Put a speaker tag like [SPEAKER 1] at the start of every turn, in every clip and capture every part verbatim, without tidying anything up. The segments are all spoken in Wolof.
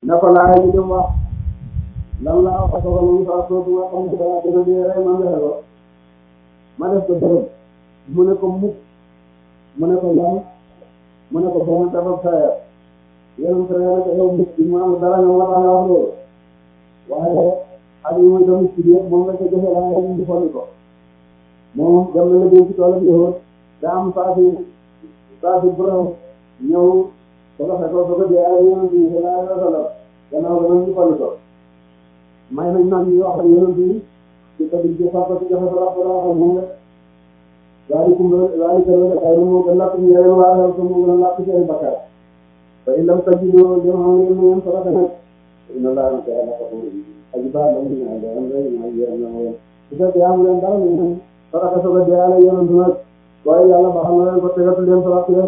[SPEAKER 1] na ko laaj li mu wax lan laa wax ko lu mu fa sootu nga xam ne dara dina dee rey man la ko ma def ko dërëm mu ne ko mukk mu ne ko lan mu ne ko sama dafa saya yéen sa yéen a ko yow mukk mu am dara nga war a nga wax loolu waaye ak yi muy doon ci yëpp moom la ko joxe laa nga di fonni ko moom dem na liggéey ci toolam yow daa am saa si saa si borom ñëw ba nga fekk ba ko dee ay yéen bi sa laa la solo gannaaw ba ñu fonni ko may nañ naan ñu wax ak yéen bi ci ko di ci fa ko ci joxe la ko la wax moom daal di kumba daal di gërëm ak ay moo gën lakk ñu yeneen waa xew moo gën a lakk seen bakkaar fa in lam tajidu dem xam ngeen ngeen saraka nag inna laa na kaana xafuuran aji baax la ñu ñaan am rek ñu yéen na mo su fekkee amu leen dara ñu saraka soga deyaale yonent nag waaye yàlla ba xam na leen ko tegatu leen saraka rek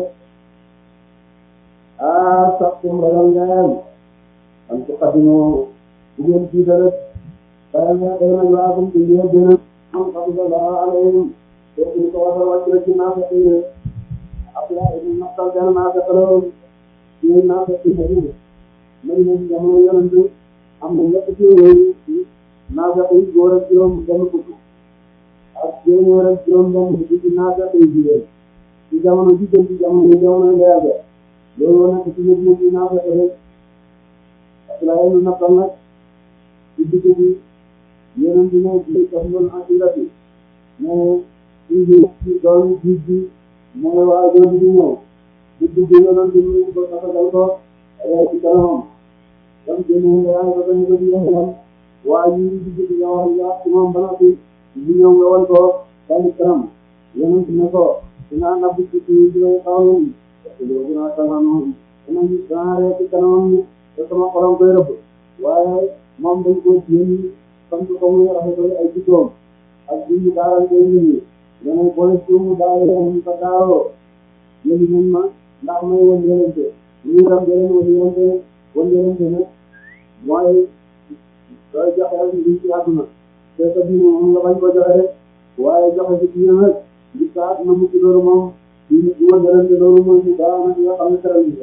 [SPEAKER 1] ah sax kum ragal ngeen am ci xadimu bu ngeen jiitale bàyyi nga day nañ waakum ci ngeen dina am xadisallaa alayhim kooku ñu ko war a wàcc rek ci naafeq yi Abdoulaye ibn Mas'ud benn naafeq la woon ci naafeq yi bëri mari na jamono yonent am na ñett ci yooyu naafeq yi góor ak juróom benn fukk ak téeméer ak juróom benn fukk ci naafeq yi jigéen ci jamono ji gën ci jamono yi jamono leer ga loolu nekk ci ñëpp ñëpp ci naafeq rek Abdoulaye ibn Mas'ud nag ci digg bi yonent ne ci daf doon asirati mais ci ci doon jiit bi mooy waa jooju di ñëw di dugg yonent bi ñu ko tafagal ko ci kanamam dam génne nga yaay ko dañu ko di yaxam waa yi di dugg nga wax yaa ci moom ba noppi di ñëw nga wan ko dañu kanam yonent ne ko dinaa nabb ci ci di lay xawam parce que loolu naa kanamam danañ danaa ree ci kanamam ni te sama xolam koy rëbb waaye moom dañ ko jéem sant ko muy rafetlu ay jikkoom ak bi ñu daaral koy nit ñi danañ boole suumu daaroo sa daaroo yéen ñun ma ndax may wan yelente ñu itam jëleen wan yelente wan yelente nag mooy sooy joxe rek li ci àdduna te sa diine moom nga bañ ko joxe rek waaye joxe ci diine nag li sa àdduna mu ci loolu moom di di wan yelente loolu mooy ci daa nag nga xam ne teral yi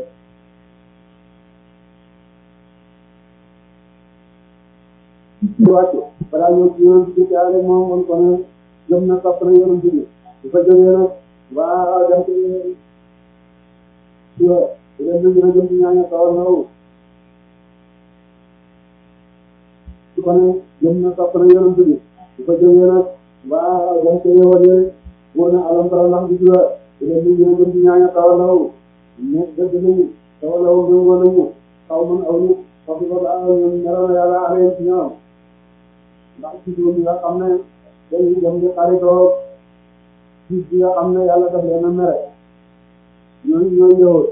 [SPEAKER 1] ci wàcc balaa ñëw ci yoon ci jaare moom won ko ne jëm na topp na yoon bi bu fa jógee nag waa dem ci ci leen ñu gën a jëm ci ñaaña sawar na wu su ko ne jëm na topp na yoon bi bu fa jógee nag waa dem ci yoon yi wóor na alam tara ndax bi la leen ñu gën a jëm ci ñaaña sawar na wu ne dëgg nañu sawar na wu gëngoo nañu xaw man aw nit wax ko ba ñoom meroon na yàlla aleen ci ñoom ndax ci ñi nga xam ne dañuy dem di xaritoo ci bi nga xam ne yàlla daf leen a mere ñooñu ñooy ñëwoon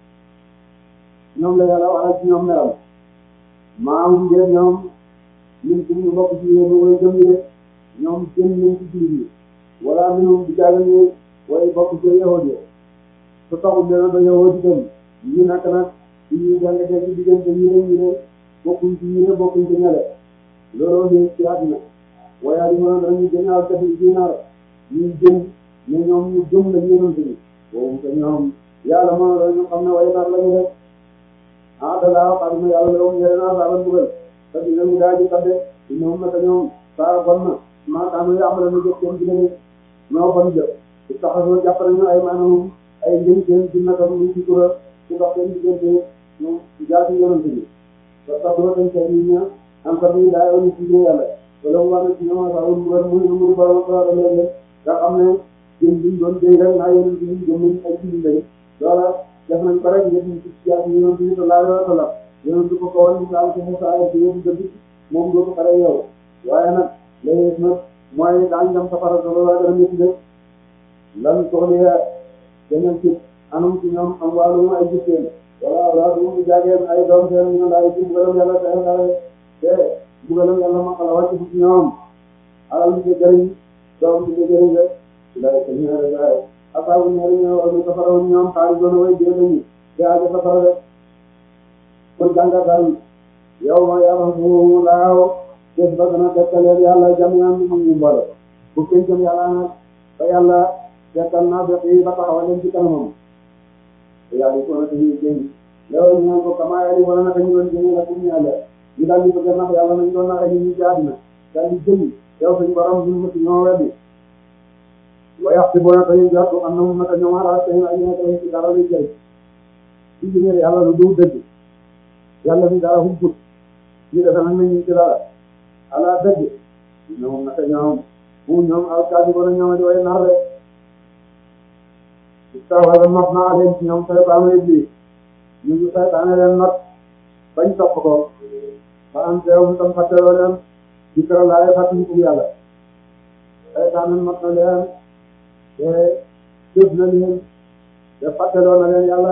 [SPEAKER 1] ñoom la yàlla waxal ci ñoom meram maam ngeen ñoom ñun suñu bokk ci yéen way gëm yi de ñoom génn nañ ci biir yi wala minum di jàll ni way bokk ci yahud yi su taxul leen ba yahud itam ñi nak nag ci ñuy jàngatee ci diggante ñi ne ñi ne bokkuñ ci ñi ne bokkuñ ci ñale looloo ñëw ci àdduna waaye li ma doon dañuy gënaaw def ci ginnaaw ñuy jëm ne ñoom ñu jëm la ñu yonent bi boobu te ñoom yàlla moo doon ñu xam ne waaye nag la ñu def ah dalaa xam ne yàlla la woon yore naa saa la mbugal te dina mu daal di tàdde ñoom naka ñoom saa bon na maanaam yu am la ñu jëf seen diggante noo bon jëf su taxasoo jàpp nañu ay maanaam ay njëriñ seen ci naka mu ci kura ci dox seen diggante ñoom jaati yonent bi te taxasoo dañ koy ñu ñaan am tamit daa yoon ci yàlla wala mu war na ci ñoom sax mu war mu mu borom ko la leen nga xam ne jëm bi doon dégg rek naa yoon ci ñu jëm ay ci lañ loola def nañ ko rek ñëpp ci ci ak yoon bi sallallahu alayhi wa sallam yoon du ko ko woon misaal ci Musaa ay yoon dëgg moom doo ko xare yow waaye nag léegi nag mooy daañu dem safara solo la gën a métti de lan soxla danañ ci anam ci ñoom am wàllum ay jëfeen wala wala du mu jaageen ay doom seen ñu laay ci mbugalam yàlla seen xare te mbugalam yàlla ma xala wàcc ci ñoom alal bi ci jëriñ doom bi ci jëriñ rek lay ko ñëwee gaay asaabu ñëri ñëw ak safara woon ñoom xaari doon way dee lañu te aaja safara rek pour jàngatal yow ma yàlla mu laaw des ba gën a dekkaleel yàlla jami'an mu ñu mbolo bu kenn jëm yàlla nag ba yàlla dekkal naa ba yi ba taxawal leen ci kanamam te yàlla ko na dañuy jëñ loolu ñu ko kama yàlla wala naka ñu doon jëñee la bu ñu yàlla ñu daal di bëgg a nax yàlla nañ doon naxee ñu ñu ci àddina daal di jëm yow suñu borom ñu mësi ñoo weddi wa yaxsibuuna dañuy jot annahum naka ñoom ala shay'in ay nekk ci dara lay jëriñ ci biir yàlla lu dul dëgg yàlla fi dara humput ñu defe nañ ñu ci dara ala dëgg ñoom naka ñoom bu ñoom alkaadibuuna ñoom di way nar de istawala not naa leen ci ñoom saytaane iblis ñu ngi saytaane leen not bañ topp ko ba am teewum tam fàtteloo leen ci kër laay fàttaliku yàlla saytaane not na leen te jëf na leen te fàtteloo na leen yàlla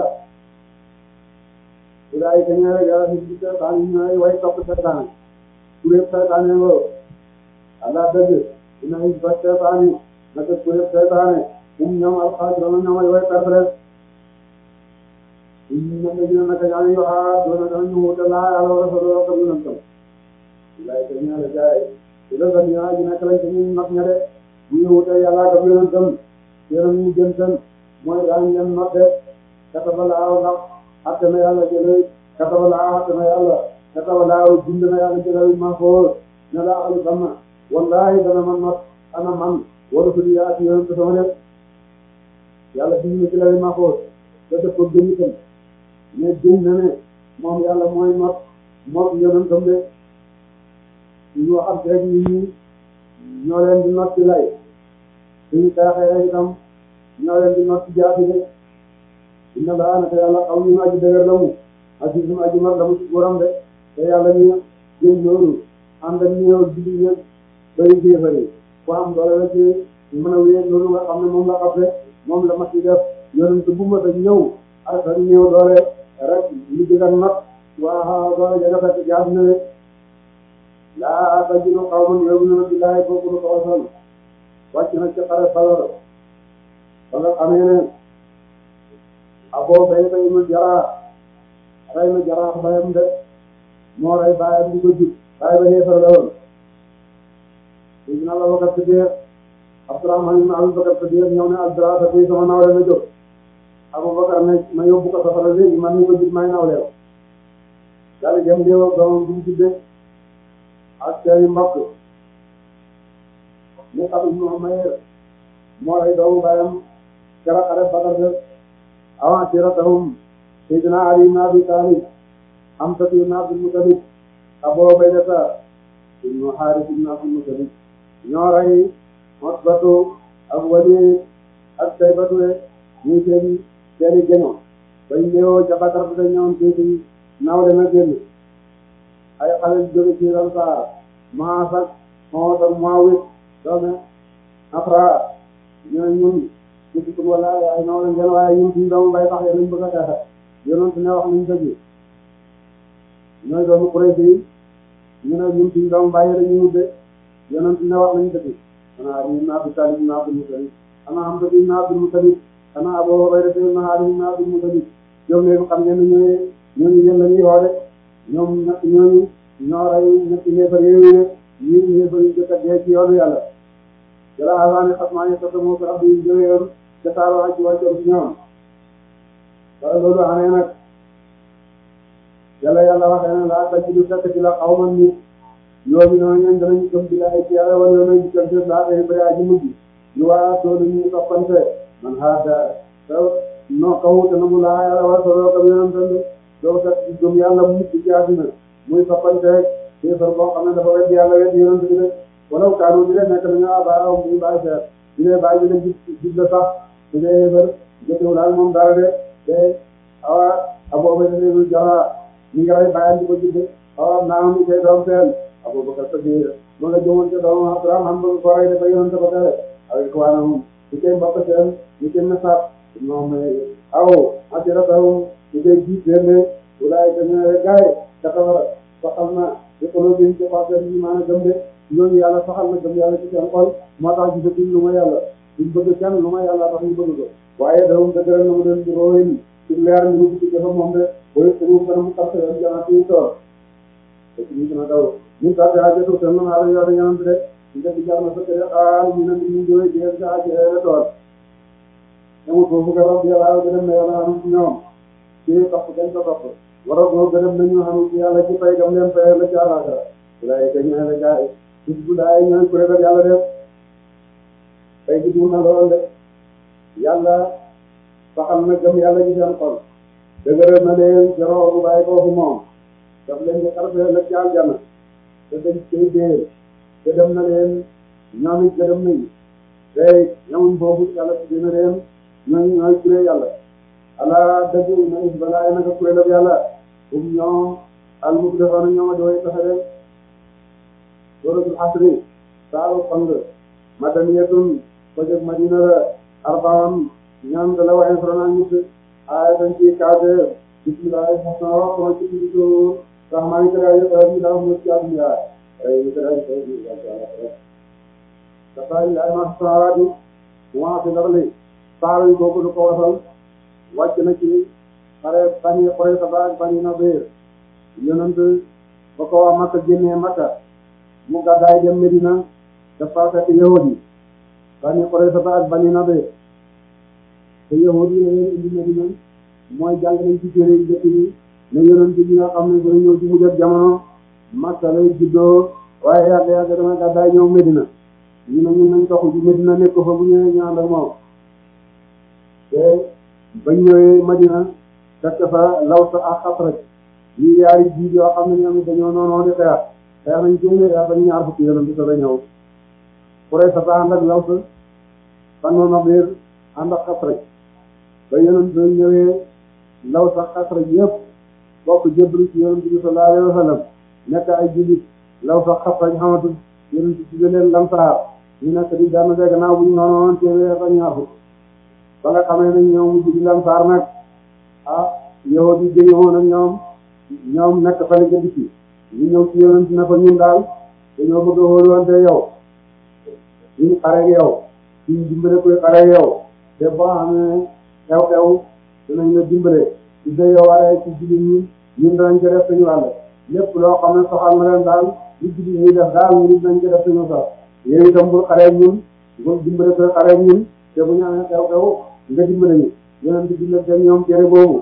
[SPEAKER 1] su daay ka ñëwee yàlla si ci saytaane ñu ñooy way topp saytaane kuréel saytaane ngoo ala dëgg dina is ba saytaane naka kuréel saytaane um ñoom alxaasirona ñoom ay way perte rek ñoom dina naka ñaani yo a doona dana ñu wuute laa yàlla wala sa doo kam yonentam lay ka ñaale gaay su la gan yaa ji nekk lañ te ñu not ña de bu ñu wuute yàlla kam yonentam yéen ñu jëm tan mooy daañ leen notte kataba laaw ndax atte na yàlla jëlay kataba laaw atte na yàlla kataba laaw bind na yàlla jëlay ma foor ne laa xalu sama wallahi dana man not ana man wala su di yaati yonent sama def yàlla bind na ci lay ma foor te def ko gën itam mais gën na ne moom yàlla mooy not moom yonentam de ñu waxam rek nit ñi ñoo leen di not ci lay suñu taaxee itam ñoo leen di not ci jaati de inna laa naka yàlla xaw ñu aji dëgër la mu aji sumu aji mar la mu ci borom de te yàlla ñu jël loolu ànd ak ñëw julli ñëpp bëri jéefari ku am doole la ci mën a wéer loolu nga xam ne moom la xamte moom la ma ci def yonent bu ma da ñëw ak sa ñëw doole rek lu jëgal not waa doole jaga fekk jaat na de laa tajidu qawman yu'minuuna billaahi kooku lu ko wasal wàcc na ci xare Badar ba nga xamee ne Abuu Ubayda ibn Jarraah rey na Jarraah bayam de moo rey baayam di ko jub baay ba xeefar la woon Seydina Abubakar Siddiq Abdurahmaan ibn Abubakar Siddiq ñëw ne Abdurahmaan bi sama nawle la jóg Abubakar ne ma yóbbu ko safara léegi man mi ko jub may nawleew daal di dem déew doomam bu mu jubbe ak seeni mbokk ñu xam ibnu Umayr moo rey doomu baayam kera xare Badar de avant siratahum Seydina Ali ibn Abi Talib Hamza ibn Abdul Muttalib Abuu Ubayda ibnu Haaris ibn Abdul Muttalib ñoo rey Utbatu ak Waliid ak Saybatu ñuy seen seeni géño bañ ñëwoo ca Badar bi dañ ñëwoon tuuti nawle na génn ay xale jóge ci Ansaar Maas ak Maodo ak Muawid doome Afra ñu ne ñun ci wala ay nawle ngeen waaye ñun suñu doomu bay tax yéen lañ bëgg a xeexe yonent ne wax nañ dëgg ñooy doomu Quraysh yi ñu ne ñun suñu doomu bay dañuy wubbe yonent ne wax nañ dëgg ana Ali ibn Abi Talib ibn Abdul Muttalib ana Hamza ibn Abdul Muttalib ana Abuu Ubayda ibn Haaris ibn Abdul Muttalib ñoom léegi xam ngeen ne ñooy ñooñu yéen la ñuy woode ñoom ñett ñooñu ñoo rey ñetti yéefar yooyu ñii yéefar yu jëkk a dee ci yoonu yàlla jëla asaani xasmaani tasamoo ko rabbi yi jógeyoon ca saaro ak ci wàccoon ci ñoom wala loolu amee nag yàlla yàlla waxee ne laa tajidu fekk ci la xawman nit yooyu noonu ñeen danañu gëm bilaay ci yàlla wala yoona jikkal seen laa koy bëri aji mujj ñu waa doolu ñu toppante man haada noo kawu te na mu laa yàlla war solo kam yonentande doo fekk gëm yàlla mukk ci àddina muy toppante kéefar boo xam ne dafa weddi yàlla weddi yonent bi de walaw kaanu di leen nekk nañu abaaraw muy bàyyi seer di lee bàyyi bi ne jib jib la sax su dee yéefar jotewul ak moom dara de te awa Abuu Ubayda ibn Jarraah ñu ngi rey bàyyam di ko jibbe awa naam ni koy doom seen Abubakar Siddiq ma nga jëmoon ca doom Abdurahmaan ba ko rey dafa yonent ba tere avec waanam ñu koy mbokk seen ñu koy nasaat ñoom aw asiratahum ñu koy jiit leen ne wulaay ka ñëwee gaay katawara saxal na écologie ci xol seen ñi maanaam gëm de ñooñu yàlla saxal na gëm yàlla ci seen xol moo tax gisatuñ lu ma yàlla duñ bëgg kenn lu ma yàlla tax ñu bëgg ko waaye dawum dëgëral na mu leen di rooyin ci leer ñu ngi ci jëfa moom de booy tëru kana mu xar seen janaat yi toor te ci ñu gën a daw ñun sax yaa jëtu seen man xaala yoone yanam bi de ñu def di jar na sa kër xaal ñu ne ñu jóge jeex sa ci xeere toor amul foofu nga rob yàlla bi dem na yàlla am ci ñoom ci topp dañ ko topp war a boo gërëm nañu xam ci yàlla ci fay gam leen fayal la ci àllaaxira walaay ka ñëwee la gaay ci bu daay ñooy kuréel ak yàlla def fay gi du na lool de yàlla saxal na gëm yàlla ci seen xol dëgëral na leen jaroo bu bàyyi koo fu moom daf leen di xarfee la ci aljana te dañ koy déer te dem na leen ñoom it gërëm nañu tey ñamuñ foofu yàlla ci dina leen ñooy ñooy kuréel yàlla ala dëgg na is balaay naka kuréel ak yàlla um ñoom al muk defoon ñoom a dooy taxe de suratul asri saaru fang madaniyatun ko jóg madina la arbaan ñaan da la waxe frona ñit aaya dañ ci kaate bismillahi rahmaani rahim ko ci ci do rahmani kara ya rabbi da mu ci aduna ay kara ya rabbi da tay la ma saarati wa fi darli saaru ko ko ko wasal wàcc na ci xare bani xore sa baak bani na beer yonent ba ko waa Makka génnee Makka mu gàddaay dem Medina dafa fekk yahudi bani xore sa baak bani na beer te yahudi la leen indi Medina mooy jàng nañ ci téere yi jëkk yi ne yonent bi nga xam ne dana ñëw ci mujj ak jamono Makka lay juddoo waaye yàgg yàgg dana gàddaay ñëw Medina ñu ne ñun nañ toxu ci Medina nekk fa bu ñëwee ñu ànd ak moom te bañ ñëwee Madina fekk fa Laws ak Xasraj yi yaari jiit yoo xam ne ñoom dañoo noonoo di xeex xeex nañ téeméer yaa bañ ñaar fukki yonent bi sa la ñëw Quraysh sa ànd ak Laws Banu Nadir ànd ak Xasraj ba yonent bi ñëwee Laws ak Xasraj yëpp bokk jébbalu ci yonent bi sallallahu alayhi wa sallam nekk ay jullit Laws ak Xasraj xamatul yonent bi leen Lansaar ñu nekk di daan de gannaaw bu ñu noonu téeméer ak ñaar fukk ba nga xamee ne ñoom mujj di Lansaar nag ah yow di jëyoo nag ñoom ñoom nekk fa la jënd ci ñu ñëw ci yonent na fa ñun daal dañoo bëgg a wóoluwante yow ñu xareeg yow ñu dimbale koy xareeg yow te boo xamee xew-xew dinañ la dimbale ci de yow waree ci jullit ñi ñun danañ ko def suñu wàll lépp loo xam ne soxal na leen daal li jullit ñi def daal ñu dinañ ko def suñu sax yow itam bul xareeg ñun bul dimbale koy xareeg ñun te bu ñu amee xew-xew nga dimbale ñu yonent bi la dem ñoom tere boobu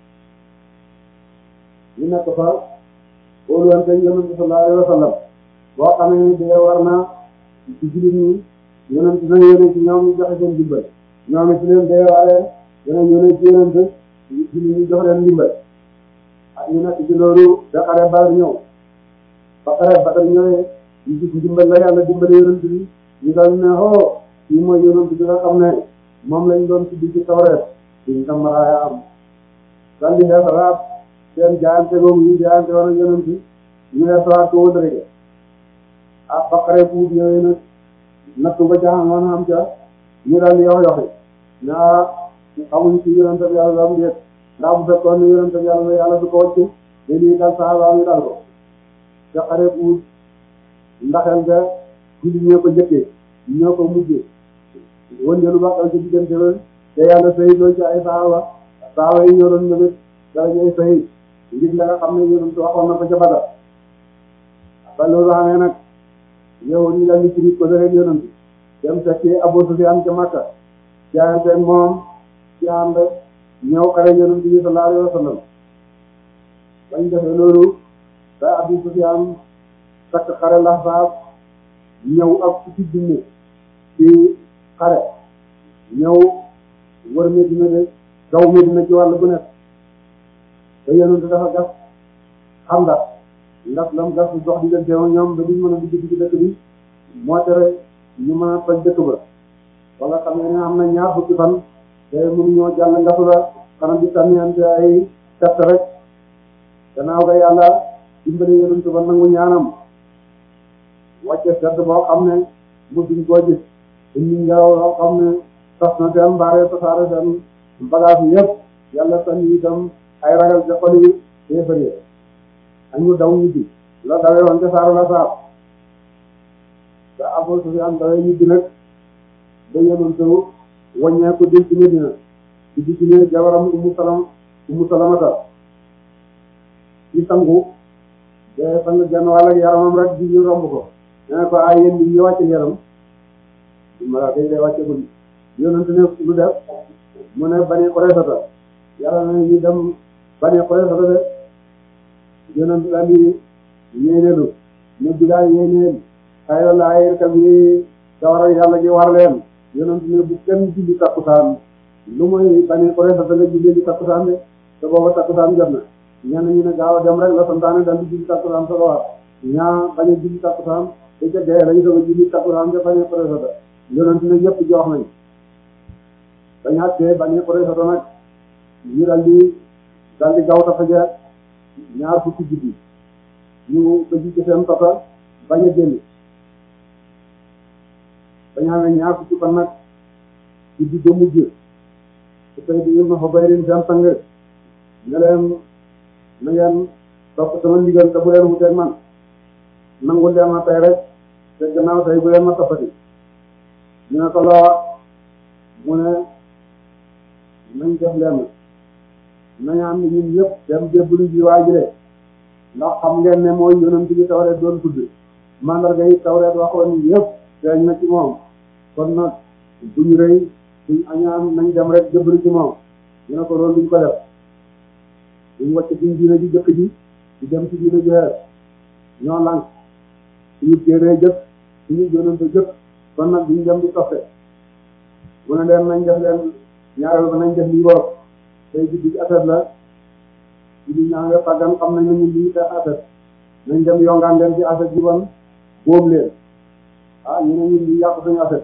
[SPEAKER 1] ñu nekk fa wóoluwante yonent sallallahu alayhi wa sallam boo xamee ni dee war na ci jullit ñi yonent na yónnee ci ñoom ñu joxe seen dimbal ñoom it leen dee waale dana yónnee ci yonent jullit ñi jox leen dimbal ak ñu nekk ci loolu da xare Badar ñëw ba xare Badar ñëwee ñu gis dimbal la yàlla dimbale yonent bi ñu daal ne oh kii mooy yonent bi nga xam ne moom lañ doon tudd ci Tawreet suñ tam maraaya am daal di xeesalaat seen jaayante boobu ñu jaayante woon ak yonent bi ñu xeesalaat ko wëndërëge ah ba xare buub yooyu nag nattu ba jaaxal woon am ca ñu daal di yox yoxi naa xamuñ ci yonent bi yàlla am déet ndax bu fekkoon ne yonent bi yàlla yàlla du ko wàcc te lii dal saxaaba yi dal ko ca xare buub ndaxel ga julli ñoo ko jëkkee ñoo ko mujjee wëndeelu ba xaw ci diggante ba te yàlla sëy loolu ci ay saxaaba saxaaba yi ñoo doon ñëwét dara ñooy sëy ngir la nga xam ne yonent waxoon na ko ca Badar ba loolu xamee nag yow ñu daal di ci nit ko dëreen yonent dem fekki Abu Sufyaan ca Makka jaayante moom ci ànd ñëw xare yonent bi sallallahu alayhi wa sallam bañ defee loolu ba Abu Sufyaan takk xare Laxsaab ñëw ak fukki junni ci xare ñëw wër Medina de gaw Medina ci wàll bu nekk te yonent dafa gas xam ndax ndax lam gas dox diggante woon ñoom ba duñ mën a dugg ci dëkk bi moo tere ñu mën a toj dëkk ba wala xam ne am na ñaar fukki fan te mënuñoo jàll ngasu la xanaa di sànniyante ay test rek gannaaw ga yàlla dimbali yonent ba nangu ñaanam wàcce sedd boo xam ne mu duñ koo gis indi ngelaw loo xam ne tas na seen mbaaree tasaare seen bagage yi yëpp yàlla sànni itam ay ragal ca xol yi téefari ak ñu daw ñibbi la dawee woon ca saaru la saab te Abu Sufyaan dawee ñibbi nag ba yonent wàññeeku dem ci Medina ci di ci ne jabaram Ummu Salam Ummu Salamata ci sangu de sang genn wàll ak yaramam rek di ñu romb ko nee ko ay yéen ñi wàcce yaram mala day day wàcce guddi yonent ne lu def mu ne Bani Qurayza yàlla na ñu dem Bani Qurayza de yonent daal di yéeneelu ne bi daal yéeneen xayra laay kam yi gawar yàlla gi war leen yonent ne bu kenn julli takkusaan lu mooy bani ko resa nga julli di takkusaan de te booba takkusaan jot na ñenn ñi ne gaaw a dem rek la santaane daal di julli takkusaan sa war ñaa bañ a julli takkusaan te ca dee lañu soog a julli takkusaan te bani ko resa da yonent ne yëpp jox nañ dañ àttee bani ko resa nag ñu daal di daal di gaaw tafa ja ñaar fukki guddi ñu ko ci seen tata bañ a génn dañu amee ñaar fukki fan nag guddi ba mujj su tey di yëngu fa bayrin seen sang ne leen na ngeen topp sama ndigal te bu leen wuteeg man nangu leen ma tey rek te gannaaw tey bu leen ma toppati ñu ne ko loo mu ne nañ def leen nañ am ñun ñëpp dem jébbalu ji waa ji de ndax xam ngeen ne mooy yonent bi Tawreet doon tudd mandarga yi Tawreet waxoon yëpp feeñ na ci moom kon nag duñu rëy duñ añaan nañ dem rek jébbalu ci moom ñu ne ko loolu duñ ko def duñ wàcc suñ diine ji jëkk ji di dem ci diine ji xeer ñoo lànk suñu téeree jëkk suñu yonent jëkk kon nag duñ dem di toppe mu ne leen nañ def leen ñaareel ba nañ def lii borom tey ji di affaire la ci di ñaa nga fàggan xam nañ nañu lii te affaire nañ dem yongaan leen ci affaire ji bon boobu leen ah ñu ne ñun lii yàq suñu affaire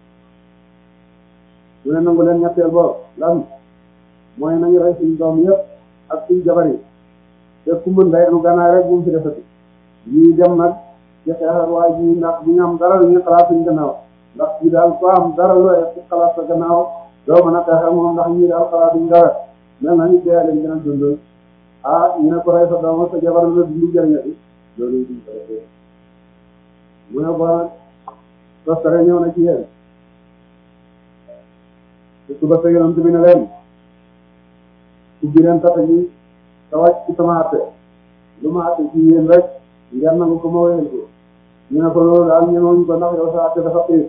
[SPEAKER 1] mu ne nangu leen ñetteel boobu lan mooy nañu rey suñu doom yëpp ak suñu jabar yi te ku mën day anu gannaay rek bu mu fi defati ñuy dem nag ci xeexal waa ji ndax bu ñu am dara lu ñuy xalaat suñu gannaaw ndax fii daal ko am dara looy xalaat sa gannaaw doo mën a xeexal moom ndax ñii daal xalaat duñ dara mel na ñu dee leen gën a dund ah ñu ne ko rey sa doom sa jabar la du jëriñati loolu duñ ko defee mu ne ba toskare ñëw na ci yéen te suba sa yonent bi ne leen ubbi leen tata ji te wàcc ci sama àtte lu ma àtte ci yéen rek ngeen nangu ko ma wéyal ko ñu ne ko loolu daal ñemewuñ ko ndax yow sa àtte dafa xiir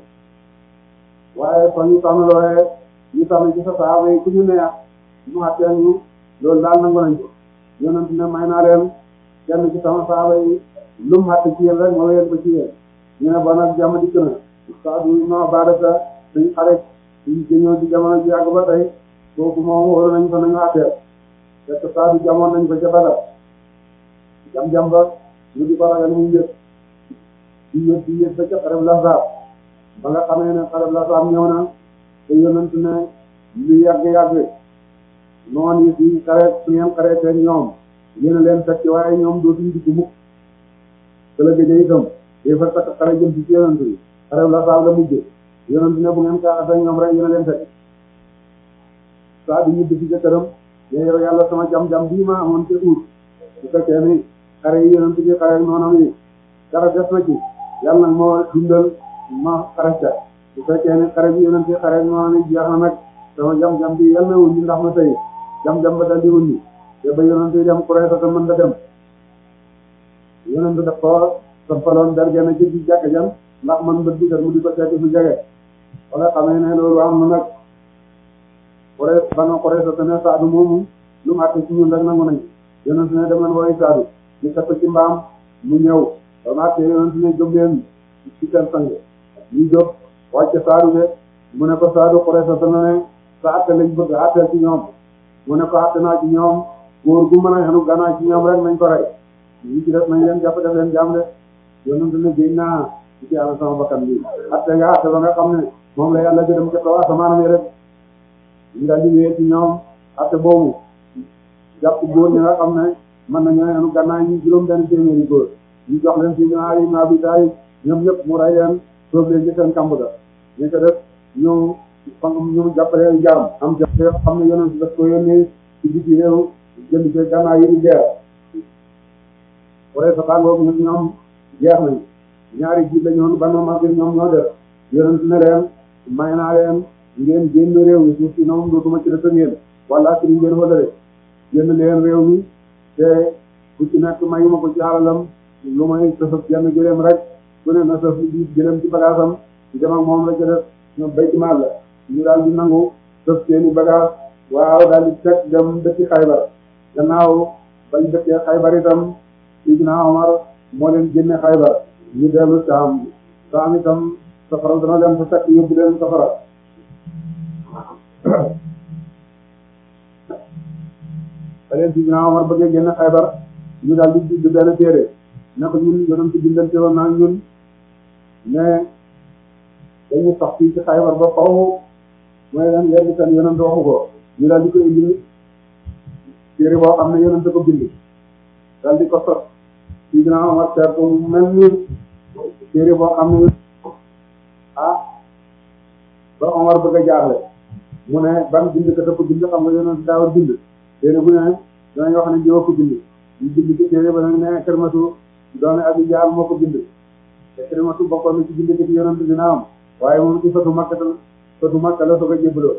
[SPEAKER 1] waaye fa ñu tànn looyee ñu tànn ci sa saaba yi ku ñu neex mu àttee ñu loolu daal nangu nañ ko yonent ne may naa leen kenn ci sama saaba yi lu mu àtte ci yéen rek ma wéyal ko ci yéen ñu ne ba nag jàmm dikk na Saadu ma baadata suñ xarit suñ jëñoo ci jamono ji yàgg ba tey kooku moom wóor nañ ko nañu àttee fekk Saadu jamoon nañ ko ca Badar jam-jam ba ñu di ko ragal muy yëg di yëg di yëg ba ca xareb Lasaar ba nga xamee ne xareb Lasaar ñëw na te yonent ne lu yàgg-yàgg noon yi suñu xare su ngeen xareetee ñoom yéen a leen fekk waaye ñoom dootuñu dikk mukk te la gëj a itam day fa takk xare jëm ci yonent bi xareb Lasaar la mujj yonent ne bu ngeen xaaxatee ñoom rek yéen a leen fekk saa di ñibbi ci jëkkëram ne yow yàlla sama jam-jam bii ma amoon te uut bu fekkee ni xare yi yonent bi xare noonam yi dara des na ci yàlla nag moo dundal ma xare ca bu fekkee ni xare bi yonent bi xare noonam yi jeex na nag sama jam-jam bi yàlla na wuññi ndax ma tey jam-jam ba daldi wuññi te ba yonent bi dem Quraysh te mën da dem yonent daf ko sampaloon derge na ci ci jàkk jam ndax man bët bi kat mu di ko seeti fu jege wala xamee ne loolu am na nag Quraysh ba nga Quraysh te ne Saadu moomu lu mu àtte ci ñun rek nangu nañ yonent ne dem leen wooy Saadu ñu teg ko ci mbaam mu ñëw ba mu àtte yonent ne jóg leen ci seen sang ñu jóg wàcce Saadu de mu ne ko Saadu Quraysh te ne sa àtte lañ bëgg àtteel ci ñoom mu ne ko àtte naa ci ñoom góor gu mën a xenu gannaaw ci ñoom rek nañ ko rey ñi ci def nañ leen jàpp def leen jàmm de yonent ne géej naa ci yàlla sama bakkan bi àtte nga àtte ba nga xam ne moom la yàlla gërëm ca kaw asamaanam yi rek ñu daal di wéyee ci ñoom àtte boobu jàpp góor ñi nga xam ne mën nañoo xenu gannaaw ñi juróom benn téeméeri góor ñu jox leen ci ñaari naa bi daay ñoom ñëpp mu rey leen soob leen ci seen kamb ga ñu ko def ñu fan ñu jàppale jaam am jàppale xam ne yonent daf ko yónnee ci biti réew jënd ci gannaaw yi di jeex waree sa tàngoog ñun ñoom jeex nañ ñaari jiit la ñoon ban ma ngir ñoom ñoo def yonent ne leen may naa leen ngeen génn réew mi suuf si noonu dootuma ci def ngeen wala ci ngeen wëlale génn leen réew mi te ku ci nekk mayuma ko ci alalam lu may sëfëf genn gëléem rek ku ne na sëf di gëléem ci bagaasam di dem ak moom la ca def ñoom béy ci maal la ñu daal di nangu sëf seeni bagaas waaw daal di teg dem dëkk Xaybar gannaaw bañ dëkkee Xaybar itam Sidina Omar moo leen génne Xaybar ñu dellu Saam Saam itam safara dana leen fa fekk yóbbu leen safara ba leen Sidina Omar bëggee génne Xaybar ñu daal di bind benn téere ne ko ñun yonent bindante woon naa ñun mais dañu sax fii ci Xaybar ba xaw mooy leen léegi seen yonent waxu ko ñu daal di ko indi téere boo xam ne yonent ko bind daal di ko sos Sidina Omar seet ko mu mel ni téere boo xam ne ah ba Omar bëgg a jaarle mu ne ban bind ko dafa bind xam nga yonent daawar bind téere bu ne danañ wax ne jiwa ko bind ñu bind ci téere ba nag ne Kirmatu doomi Abi Jahl moo ko bind te Kirmatu bokkoon na ci bind ci yonent dina am waaye moom ci fatu Makka fatu Makka la soog a jébbaloo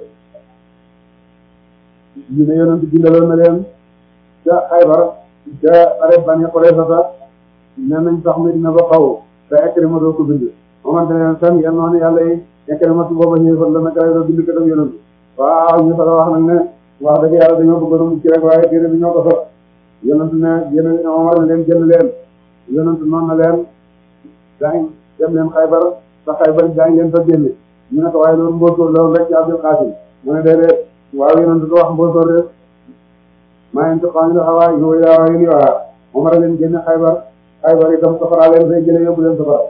[SPEAKER 1] ñu ne yonent bindaloon na leen ca Xaybar ca areb Bani Qurayza ne nañ sax Medina ba xaw te Ikrima doo ko bind moomante leen seen yéen noonu yàlla yi Ikrimatu booba ñëwfat la naka lay doo bind ko tam yonent waaw ñu solo wax nag ne wax dëgg yàlla dañoo bëggoon a mucc rek waaye téere bi ñoo ko sos yonent ne yéen Omar na leen jënd leen yonent noonu na leen daañ dem leen Xaybar sa Xaybar daañ leen fa génne ñu ne ko waaye loolu mbóosóor loolu rek ci Abdul Xaasim mu ne déedéet waaw yonent ko wax mbóosóor rek maa ngi ko xam ne xawaay yow yaa ngi waa Omar leen génne Xaybar Xaybar itam safara leen fay jëlee yóbbu leen safara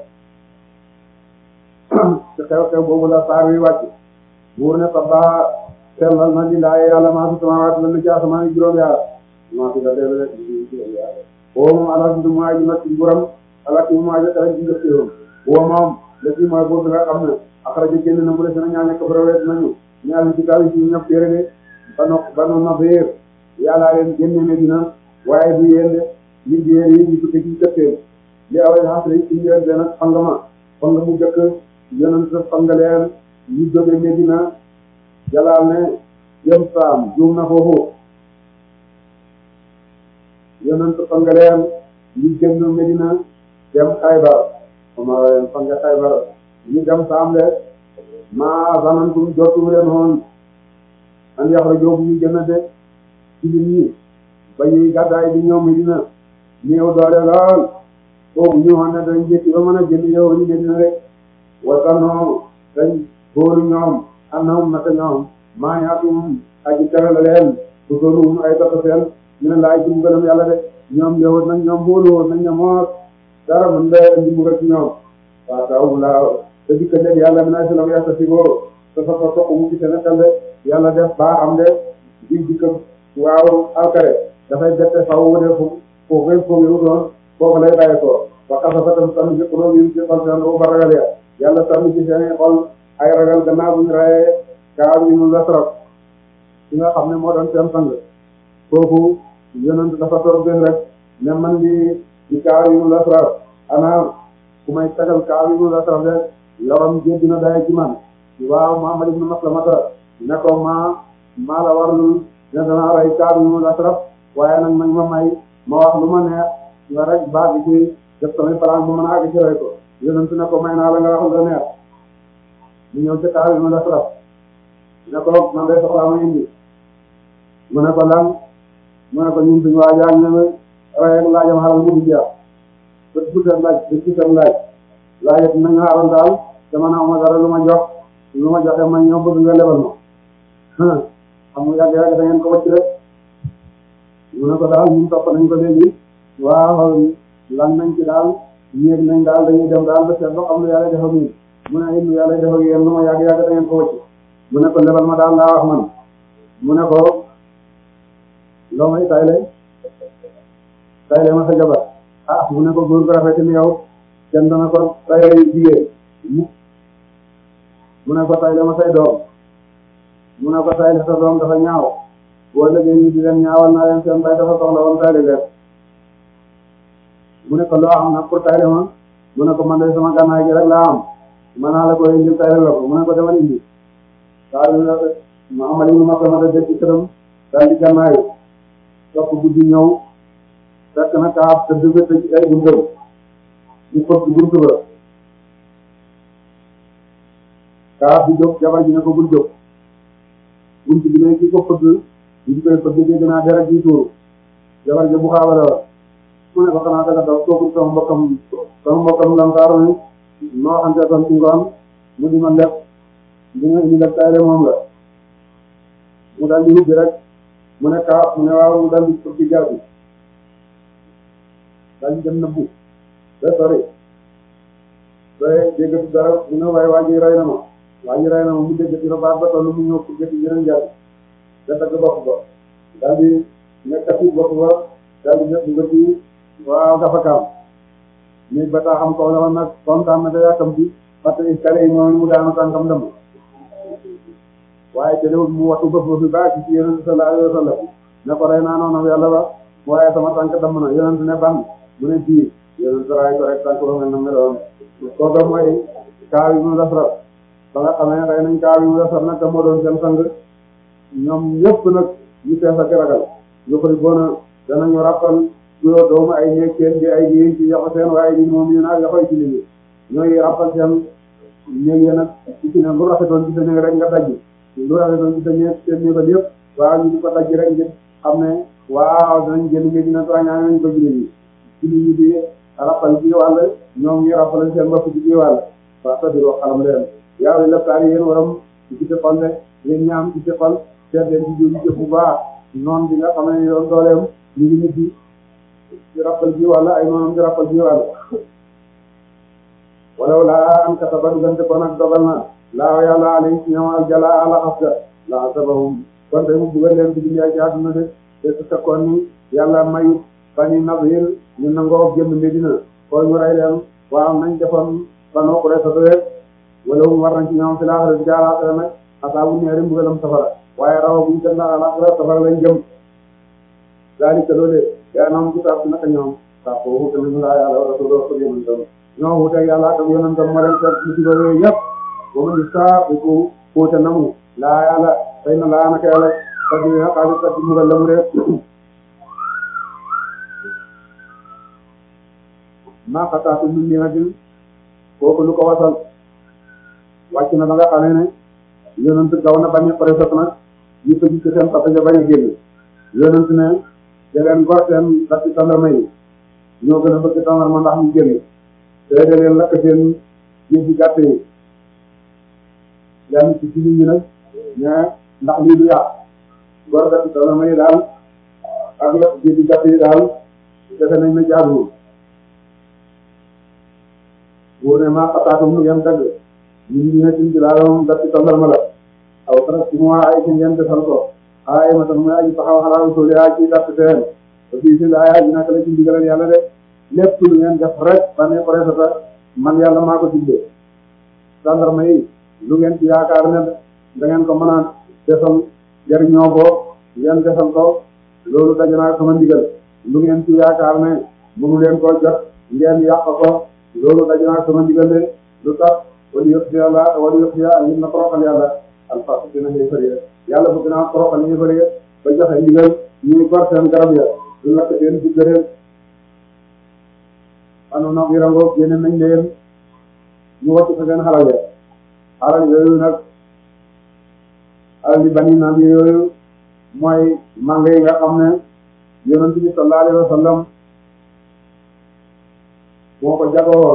[SPEAKER 1] te xew-xew boobu la saar wi wàcc buur ne sabbaha sellal na lillaahi yàlla maa fi samaawaati la lu ci asamaan yi juróom yaar maa fi la dee rek juróom yaar boo moom ala si mu aji nag ci nguuram ala si mu aji xale ci ngëfteewam boo moom la ci mooy boobu nga xam ne axraja génn na mu des na ñaaña ko bërëweet nañu ñaari ci kaw yi ci ñëpp téere de banu banu Nadiir yàllaa leen génne Medina waaye du yéen de li jéer yi ñu tukki ci jëppee li awal xasri ci njël benn ak fangama fanga mu jëkk yonent fangaleen ñu jóge Medina jalaal ne jëm Saam juum na foofu yonent fangaleen ñu génn Medina dem Xaybar ama leen fange Xaybar ñu dem Saam de maa zanantum jotu leen woon an yaxruju ñu génn de ci nit ñi ba ñuy gàddaay di ñëw Medina néew doole lool boobu ñu xam ne dañ jëkki ba mën a jënd yow ñu Medina rek wasanoo dañ góoru ñoom annahum naka ñoom maa yaatum aji tere la leen su sooruum ay data seen ñu ne laay jëm gënam yàlla de ñoom yowoon nañ ñoom boolu woon nañ ne moos dara mën da indi mu rek ñoom waaw taw laa te dikka jeg yàlla mina si la yàtta si boo te fa ko toq mu ci seen xel de yàlla def baa xam de di dikka waaw alkare dafay bette faw wu de fu foofu koy foofu yu doon foofu lay bàyyi ko wa xasafatam sànni ci xulóom yi ci xol seen bu ba ragal ya yàlla sànni ci seen xol ay ragal gannaaw bu ñu rayee Kaab ibnu Lasraf ki nga xam ne moo doon seen sang kooku yonent dafa toog bés rek ne man di di Kaab ibnu Lasraf ana ku may tagal Kaab ibnu Lasraf de yoram jéggi na day ci man waaw Muhammad ibnu Maslamata ne ko maa maa la warlul ne danaa rey Kaab ibnu Lasraf waaye nag nañ ma may ma wax lu ma neex nga rek baax bi ci def samay plan bu mën a àgg ci rey ko yonent ne ko may naa la nga wax lu la neex ñu ñëw ca Kaab ibnu Lasraf ne ko man de soxlaa ma indi mu ne ko lan mu ne ko ñun suñu waa jaan ñeme rey ak laajam xaral mu di jeex bët bu seen laaj bët bu seen laaj laajat nañ xaaral daal dama naa ma dara lu ma jox lu ma joxe ma ñëw bëgg nga lebal ma xam nga yàgg yàgg da ngeen ko wacc rek mu ne ko daal ñun topp nañ ko léegi waaw lan nañ ci daal yéeg nañ daal dañuy dem daal ba seet ba xam lu yàlla def ak ñun mu ne it lu yàlla def ak yéen lu ma yàgg yàgg da ngeen ko wacc mu ne ko lebal ma daal laa wax man mu ne ko loo may tayle tayle ma sa jabar ah mu ne ko góor gu rafet ni yow kenn dana ko tayle jigéen mu ne ko tayle ma say doom mu ne ko tayle sa doom dafa ñaaw boo léegi ñu di leen ñaawal naa leen seen bay dafa soxla woon tayle leen mu ne ko loo am nag pour tayle ma mu ne ko man de sama gànnaay gi rek laa am mën naa la ko indi tayle la ko mu ne ko demal indi daal di la Muhammad ibn Maslamata def ci këram daal di gànnaay topp guddi ñëw fekk na Kaab te dëgg te ci ay buntam ñu fëgg buntu ba Kaab di jóg jabar ji ne ko bul jóg buntu bi ne ki ko fëgg ñu koy fëgg dégg naa deret ji tuuru jabar ji bu xaabale wa mu ne ko xanaa danga daw kooku sama mbokkam sama mbokkam lankaaru ni noo xamte kon ci ngoon mu di ma leb di nga indi leb tay de moom la mu daal di ubbi rek mu ne kaa mu ne waaw mu daal di ci jar bi daal di dem nëbbu ba sori sooy déggati dara mu ne waaye waa ji rey na ma waa ji rey na ma mu déggati fa baax ba toll mu ñëw pour gëti yeneen jar da dagg bopp ba daal di nekkati bopp ba daal di def duggati waaw dafa kaam néeg ba taa xam kaw la woon nag kontaan na da yàkkam bi parce que escalier yi moom mu daanu tànkam dem waaye terewul mu wattu bës ba fi baax ci yonent sallallahu alayhi wa sallam ne ko rey naa noonu yàlla ba waaye sama tànk damm na yonent ne ban mu ne bii yonent raay ko rek tànk ba mel na meloon kooku mooy kaaw yi mu dasra ba nga xamee rey nañ kaaw yi mu dasra nag te moo doon seen sang ñoom ñëpp nag ñu fees ak ragal ñu koy boona danañu rappal yoo doomu ay ñeeg seen di ay yéen ci yoxo seen waaye di moom ñu naag yoxoy ci liggéey ñooy rappal seen ñéeg yéen nag ci ci ne lu rafetoon ci sa néeg rek nga dajji lu rafetoon ci sa ñeeg seen néegal yëpp waaw ñu di ko dajji rek ngir xam ne waaw danañ génn ngeen dina tooñaa nañ ko julli ñi julli ñi di rappal ci wàll ñoom ñu rappal seen bopp ci ci wàll waa sa biro xalam leen yaaw leptaar yéen waram ci ci xol ne yéen ñaam ci ci xol seet leen ci jógi jëf bu baax noon bi nga xam ne yoon dooleem ñu ngi nit di ci rappal ji wàlla ay noonam ci rappal ji wàlla walaw laa am kataba dugante kon ak dogal na laa yàlla alay ci ñoom ak jala ala xafga laa sabahum kon tey mu bugal leen ci dunyaay ci àdduna de te su fekkoon ni yàlla mayut bani Nadir ñu nangoo génn Medina koy ñu rey leen waaw nañ defoon banoo ko rek rek wala mu war nañ ci ñoom fi laaxara di jaalaxara nag asaabu neeri mbugalam safara waaye rawa buñu dem na alaxira safara lañ jëm daalika loolee yaa naam kitaab naka ñoom saa ko wuute nañu laa yàlla war a tuddoo ko yonentam ñoo wuuteeg yàlla ak yonentam ma leen seet ci loolu yooyu yëpp ba mu di saa bu ko wuute namu laa yàlla fay na laa naka yàlla kaddu yi nga xaalis kat mugal la mu rek maa xataatu min ni'matin kooku lu ko wasal wàcc na ba nga xamee ne yonent gaw na bañ a pare sot nag ñu ko gis seen papa ja bañ a génn yonent ne daleen gor seen datti tàndarma yi ñoo gën a bëgg tàndarma ndax ñu génn te daleen lakk seen jëf ci gàtt yi yan ci ci nit ñi nag mais ndax lii du yàq gor datti tàndarma yi daal ak lakk jëf ci gàtt yi daal defe nañ na jaaduwul wóor ne maa xataatum lu ngeen dagg ñun ñu ne ci laalom datti tàndarma la aw tara ci mois ay ci ngeen defal ko ay ma tam mooy aji taxaw xalaatu tool yaa ci dàtt seen ba fii si laaya ji naka la ci ndigalal yàlla de lépp lu ngeen def rek ba ne presata man yàlla maa ko digle tàndarma yi lu ngeen ci yaakaar ne da ngeen ko mën a defal jariñoo ko ngeen defal ko loolu daje naa sama ndigal lu ngeen ci yaakaar ne mënu leen koo jot ngeen yàq ko loolu daje naa sama ndigal de lu tax wala yëpp si yàlla wala yëpp si yàlla ngir na toroxal yàlla alfaq dina ngay fëri yàlla bëgg naa toroxal ñu fëri ba joxe ndigal ñuy gor seen garab ya du lakk seen diggareel ano nag yirango génne nañ leen ñu wàcc fa seen xalal ya xalal yooyu nag alal di bani naan yooyu mooy màngo yi nga xam ne yonent bi sallallahu alayhi wa sallam moo ko jagoo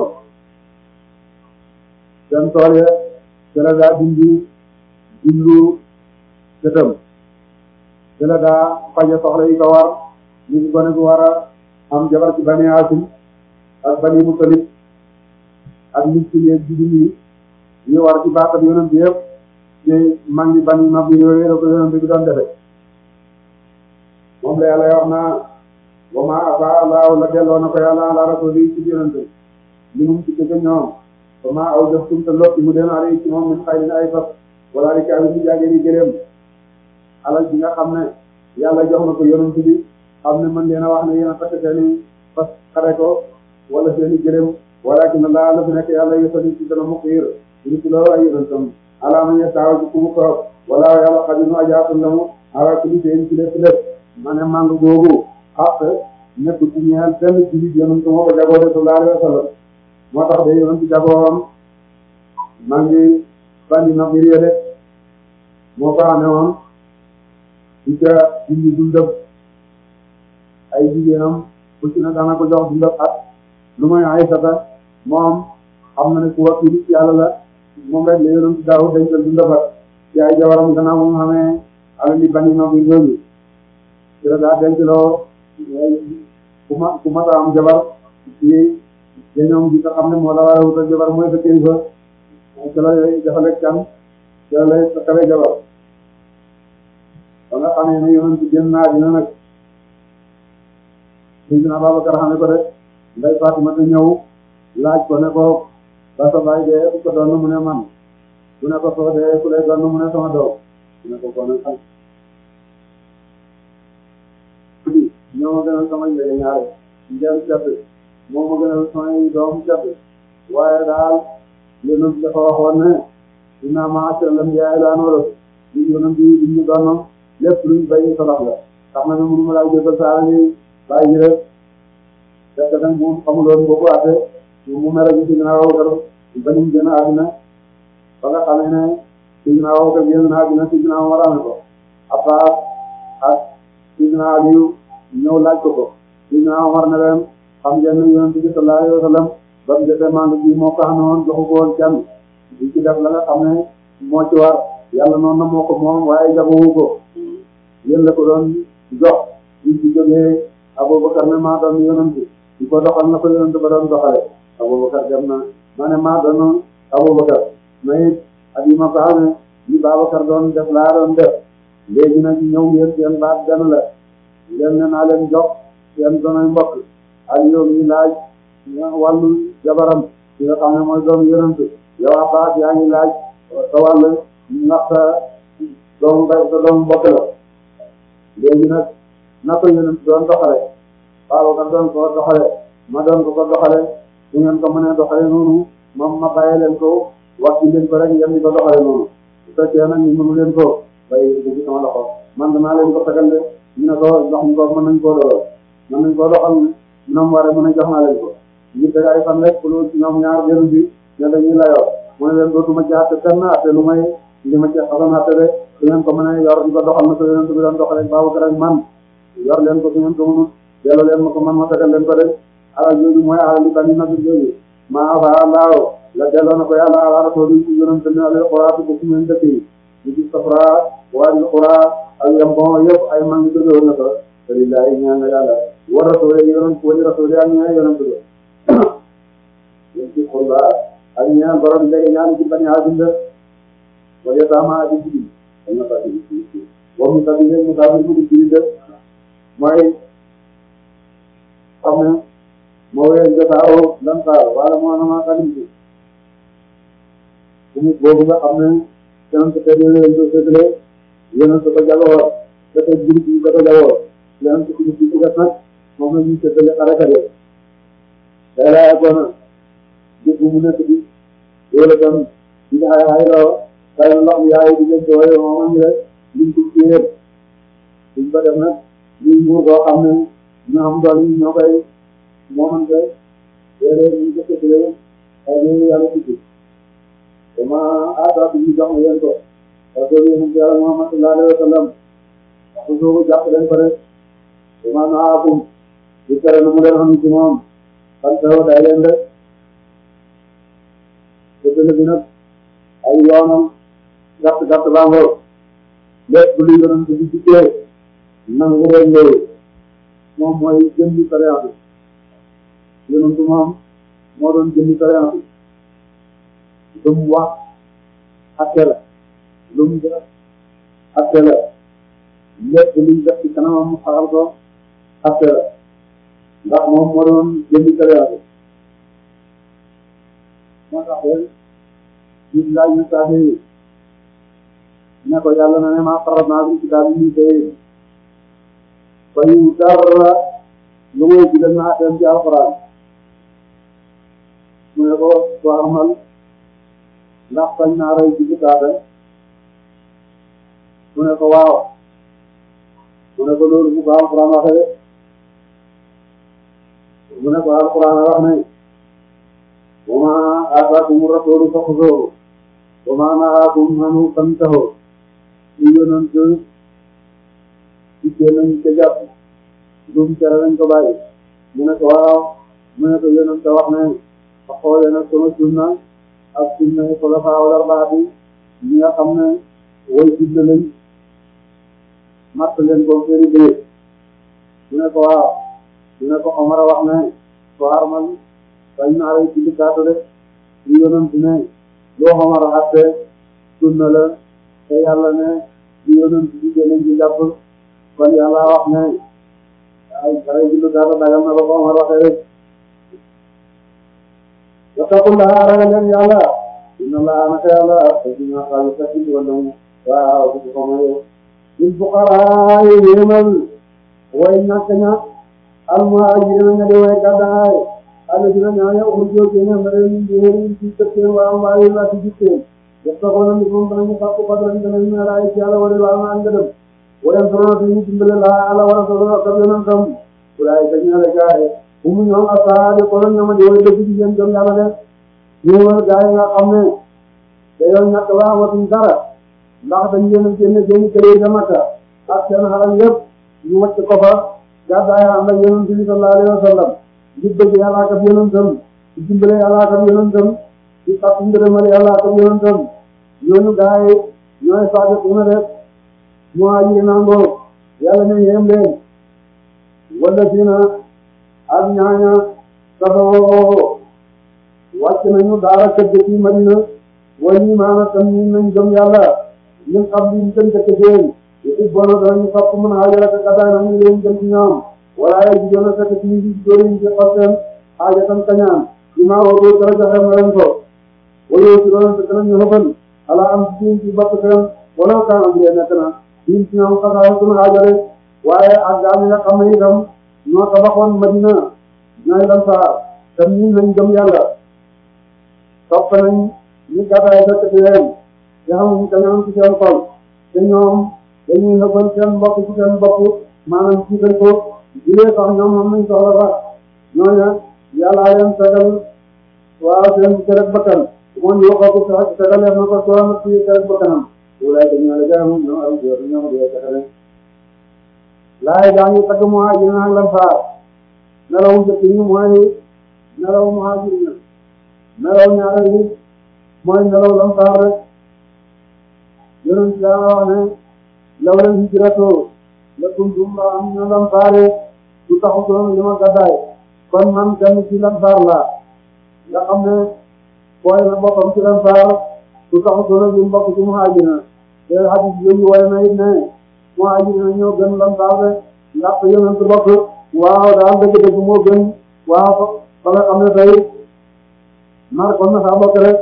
[SPEAKER 1] seen tool ya ci la daa dindi dillu sëtëm ci la daa faje soxla yi ko war ñu ngi gone gu war a am jabar ci bani Haasim ak bani Mutalib ak nit ci léegi jigéen yi ñu war ci baatam yonent bi yëpp ci mangi bani Nadir yooyu la ko yonent bi doon defe moom la yàlla wax naa wa ma afa Allah la delloo na ko yàlla ala rasuli ci yonent li mu ci dëgg ñoom wa ma aw def tum te lotti mu den ari ci moom min xayrin ay fas wala di kaabi ci jaagee ni gëléem alal bi nga xam ne yàlla jox na ko yonent bi xam ne mën leen a wax ne yéen a takk seeni fas xare ko wala seeni gëléem walakin Allah la fi nekk yàlla yësali ci dana mukk yër ñu ci loolu ay yonentam ala ma ñe saawa ci ku mu ko wala yàlla xadinu ajaatun la mu ala kulli seen ci lépp lépp ma ne màng googu xaq nekk ci ñeel benn jullit yonent moo ko jagoo de sallallahu alayhi wa sallam moo tax de yonent jagoom maa ngi bandi Nadir ya de moo ko amee woon di ca julli dundam ay jigéenam ku ci ne dana ko jox dundal at lu may Aysata moom xam na ne ku wakkilu ci yàlla la moom rek la yonent daaw dencal dundal at ci ay jabaram gannaaw moom xamee alal li bani no bi réew ci la daa denc loo ku ma ku mata am jabar ci dañoom bi nga xam ne moo la war a wutal jabar mooy sa kilifa ci la lay defale can ci la lay takkale jabar ba nga xamee ne yonent génn naa dina nag Seydina Babacar xam ne ko rek Ndey Fatima te ñëw laaj ko ne ko ba sa baay dee ku ko doon mu ne man mu ne ko soo dee ku lay doon mu ne sama doom mu ne ko kon nag xam ñoo ma gënal sama njëge ñaare njël jàpp moo ma gënal samay doom jàpp waaye daal yonent dafa waxoon ne dinaa ma assurer lam yaay laa noonu li yonent bi ñu doon lépp luñ bay solof la tax na ne mënu ma laa jëfal saa yi bàyyi ji rek fekk nag moom xamuloon boo ko waxee mu mel ni Sidina Abubakar ba ñu gën a àddina ba nga xamee ne Sidina Abubakar génn na àddina Sidina Umar amee ko Abbaas ak Sidina Aliyu ñëw laaj ko ko Sidina Umar ne leen xam ngeen ne Yonent bi sallallahu alayhi wa sallam ba mu jotee màng bi moo ko xam ne woon joxu ko woon kenn di ci def la nga xam ne moo ci war yàlla noonu na moo ko moom waaye jagowu ko yéen la ko doon jox di ci jógee Abubakar ne maa doon Yonent bi di ko doxal na ko Yonent ba doon doxale Abubakar dem na ma ne maa doon Abubakar mais ak yi ma ko xamee li Babacar doon def laa doon def léegi nag ñëw ngeen seen baat benn la ngeen ne naa leen jox seen doonay mbokk ak yow mi laaj wàllu jabaram ki nga xam ne mooy doomu Yonent yow Abbas yaa ngi laaj sa wàll ndax sa doomu bay sa doomu mbokk la léegi nag na ko Yonent doon doxale Babacar doon ko doxale ma doon ko ko doxale su ngeen ko mënee doxale noonu moom ma bàyyi leen ko wax ci leen ko rek ngeen di ko doxale noonu su fekkee nag ñu mënu leen ko bàyyi ko ci sama loxo man danaa leen ko fegal de ñu ne ko dox ñu ko mën nañ koo doxal mën nañ koo doxal ñoom waree mën a jox naa leen ko ñu teg ay fan rek pour ñoom ñaar benn bi ne dañuy layoo mu ne leen dootuma ci àtte kenn àtte lu may li ma ci xasoon àtte de su ngeen ko mënee yor di ko doxal na ko Yonent bi doon doxale Babacar ak man yor leen ko su ngeen ko mënut delloo leen ma ko man ma fegal leen ko de alal jooju mooy alal li bani Nadir jooju maa fa laaw la delloo na ko yàlla ala rasuli Yonent bi alal xuraatu ko suñu dëkk yi ñu gis safra waadil xuraa ak yambon yëpp ay man ngi jóge woon na ko te lillahi ñaan na yàlla war rasuli Yonent wali rasuli ak ñaan Yonent bi yéen ci xurba ak ñaan borom léegi ñaan ci bani Haasim de wala sama aji ci dañ na fati wa mu tabi mu tabi mu ci de mooy xam ne moo wéyal jotaaw lan saa wala moo nama kalim ci bu mu boobu nga xam ne Yonent te yéen ko séddale Yonent ko jagoo te te jur gi ko jagoo Yonent ko ci ko nag moom la ñuy séddale xarakale day laa yàggoona jëf bu mu nekk bi loolu tam di nga xay xay loo xay na ndox mi yaay di leen tooye moom am rek liñ ko ci yéen liñ ko def nag liñ muur koo xam ne ñu am dool yi ñoo koy moomante léeg-léeg ñu ko séddale ay léegi yàlla tukki dama aata bi ñu jox ma leen ko parce que yéen yàlla Muhammad sallallahu alayhi wa sallam wax soo jàpp leen ko rek dama naakum di tere na mu leen xam ci moom xam teew day leen rek séddale bi nag ay yoonam gàtt gàtt bangoo lépp lu Yonent bi dikkee nangu leen loolu moom mooy jëndi sariya Yonent moom moo doon jëndi sariya lu mu wax atte la lu mu def atte la lépp luñ def ci kanamam mu xaral ko atte la ndax moom moo doon jëndi sariya moo tax leen gis laaj na saa yi ne ko yàlla na ne maa faral naa fi kitaab yi tey bayu dara lu muy bidal naa dem ci alxuraan mu ne ko soo amal ndax bañ naa rey ci kitaabe mu ne ko waaw mu ne ko loolu bu ko alxuraan waxee mu ne ko alxuraan wax ne wa maa aataakumu rasuulu faxuzuuhu wa maa nahaakum anhu fantahuu ñu Yonent ci nañ ca jàpp dum tere lañ ko bàyyi mu ne ko waaw mu ne ko yonent wax ne a xoolee nag sama sunna ak sunna xulafaa al-arbaa bi ñi nga xam ne way sidda lañ matt leen ko seeni béy mu ne ko waaw mu ne ko Omar wax ne ko armal bañ naa lay ci dikkaatu de ñu yonent ne loo Omar xatte sunna la te yàlla ne ñu yonent bi gënañ ci jàpp kon yàlla wax ne ay bare ji lu dara dagal na ba ko Omar waxee rek wattaqullaha ragal leen yàlla inna allaha naka yàlla dina xaalis sax ci wala waaw bu ko maye lil fuqaraa yéemal way ñàkk ña al muhaajiriina ña di way gàddaay alladina ñaaña uxrijoo génne na leen yéen ci tëkkeen waa mbaayi la ci jikkeen yabtaxuuna min fadlihi danañu sàkku fadlan danañu meelaay ci yàlla wa ridwaanan ak ngërëm wa yansuruuna ñu dimbale laa Yàlla wa rasuulahu ak yonentam ulaa'ika ñaare gaay humu ñoom as-saadiquuna ñoom di way dëgg ci seen gëm yàlla de ñëwal gaay nga xam ne dañoo ñàkk ba amatuñ dara ndax dañ leen a génne seen kër yi ca Makka ak seen xaram yëpp ñu wàcc ko fa gàddaay ànd ak yonent bi sallallahu alayhi wa sallam di bëgg yàlla ak yonentam di dimbale yàlla ak yonentam di sàkku ngërëmal yàlla ak yonentam ñooñu gaay ñooy saadiquuna de muhaajiriina ngoo yàlla ne yéem leen wala siina ak ñaaña safoo wàcc nañu daara kër ci Madina wala ñi maanaam tam ñu nañ gëm yàlla ñun xam li ñu gën dëkk seen yëpp bon danañu sopp mën a xaajal ak gàddaay na ñu leen gën ci ñoom wala ay jigéen a fekk ci ñu góor yi ci xol seen xaajatan kañaan li maa woo doo dara joxe na leen ko wala si loolu fekk nañu xëbal ala am ci ci bopp seen wala kaanam bi nekk na ñun ci ñoom xasaay suñu xaajale waaye ak gaa nga xam ne itam ñoo tabaxoon Madina ñooy lan saa tam ñu nañ gëm yàlla topp nañ ñu gàddaay fekk ci leen te xamuñu kañaan ci seen xol te ñoom dañuy xëbal seen bopp ci seen bopp maanaam ci seen ko jilee sax ñoom am nañ soxla sax ñooña yàllaa leen fegal waaw seen kerek bakkan moom yoo ko ko fegaleef na ko soo ci kerek bakkanam wulaay dañu la jaam ñoo am góor ñoo di fegale laay daa ngi tagg muhaajiriin ak lansaar nelaw njëkk ñi mooy nelaw muhaajiriin nelaw ñaareel yi mooy nelaw lansaar rek yonent bi daa wax ne lawlal hijratu la kuntum min al-ansaar du taxutoon li ma gàddaay kon man kenn ci lansaar laa nga xam ne booy na boppam ci lansaar du taxutoon li mu bokk ci muhaajiriin te hadis yooyu woy na it ne muhaajiriin ñoo gën lansaar rek ndax yonent bokk waaw daal dëgg-dëgg moo gën waaw fa nga xam ne tey nar kon na saa bokk rek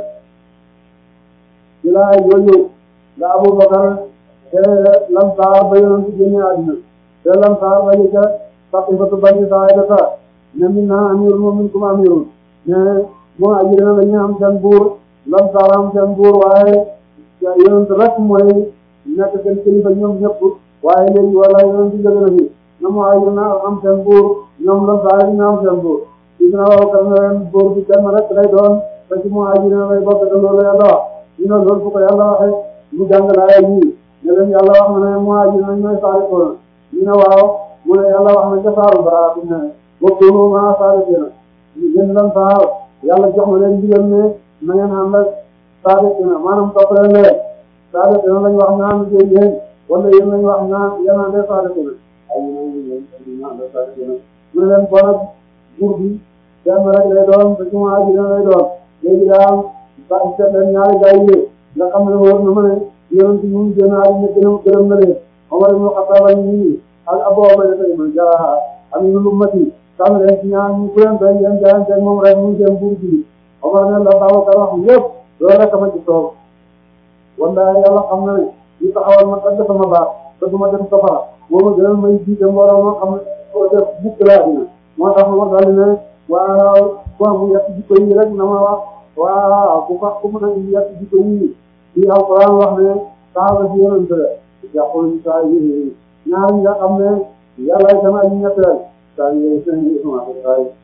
[SPEAKER 1] ci laay yooyu la Abubakar te lansaar ba yonent génne àddina te lansaar ba yëkka Saqiifatu Bani Saa'ida ne minnaa amiirun wa minkum amiirun ne muhaajiriin dañuy am seen buur lansaar am seen buur waaye yonent rek mooy nekk seen kilifa ñoom ñëpp waaye léegi wala yonent jóge na fi na muhaajiriin am seen buur ñoom lansaar yi ñu am seen buur Sidina Abubakar ne leen buur bi kenn rek lay doon te ci muhaajiriin lay bokk te loolu yàlla wax ñu ne loolu fu ko yàlla waxee mu jàng laaya yi ne leen yàlla wax na ne muhaajiriin ñooy saariqoon ñu ne waaw mu ne yàlla wax na ca saaru Baraa bi ne wakuunu ma'a saadiqiina yéen lansaar yàlla jox na leen ndigal ne na ngeen ànd ak saadiqiina maanaam topp leen leen saadiqiina lañ wax naan jéem yéen wala yéen lañ wax naan yéen ànd ak saadiqiina ay yéen ànd ak saadiqiina mu ne leen bon ak buur bi kenn rek lay doon te ci muhaajiriin lay doon léegi daal ba seet leen ñaari gaay yi nga xam ne wóor na ma ne yonent ñu ngi génn àddina gërëm gërëm na leen Omar ibn Khattab ñi ak Abu Ubayda ibn Jarrah amiirul ummati tànn leen ci ñaar ñu ku leen doy ngeen jaayante ak moom rek mu ngi seen buur bi Omar ne la Abubakar wax yëpp loolu rek ma ci toog wallahi yàlla xam na ne ñu taxawal ma tagg sama baax te du ma dem safara moo ma gënal may jiite mbooloo moo xam ne ko def bukk laa dina moo tax ma daal ne waaw ku am yàq jikko yi rek na ma wax waaw ku fa ku mën a indi yàq jikko yi ci alquran wax ne saaba si yonent la yàqul saa yi ñaar ñi nga xam ne yàlla sama ñu ñetteel saa yi seen yi sama saa yi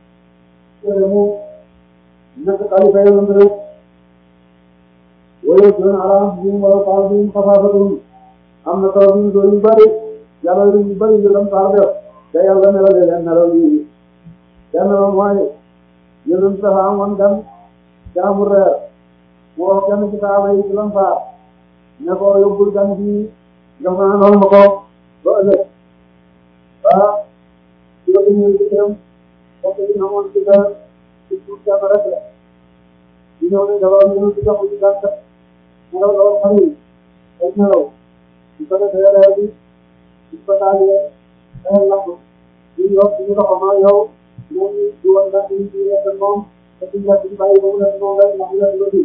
[SPEAKER 1] mu nekk xalifa yonent rek wala doon alam bi mu wala taal bi mu xafaafatul am na taw bi mu doon yu bëri yàlla yu bëri yu dem taal def te yàlla melal leen melal yi kenn mooy yéen dafa amoon gan jaamu reer moo kenn ci saaba yi ci lan faar ne ko yóbbul gan bi nga fanaanal ma ko ba ëllëg ah ci la ko ñëwee ci këram fekk dina amoon ci kër ci suuf jàmm rek la di ñëw ne dafa ñëw ci jox ci gàtt nelaw la wax xarit ay nelaw di ko defee reer bi di ko taalee reer lakk di yokk di dox ma yow moom di woon ndax di di lekk moom te di lekk di bàyyi ba mu lekk moom rek ndax mu lekk ba di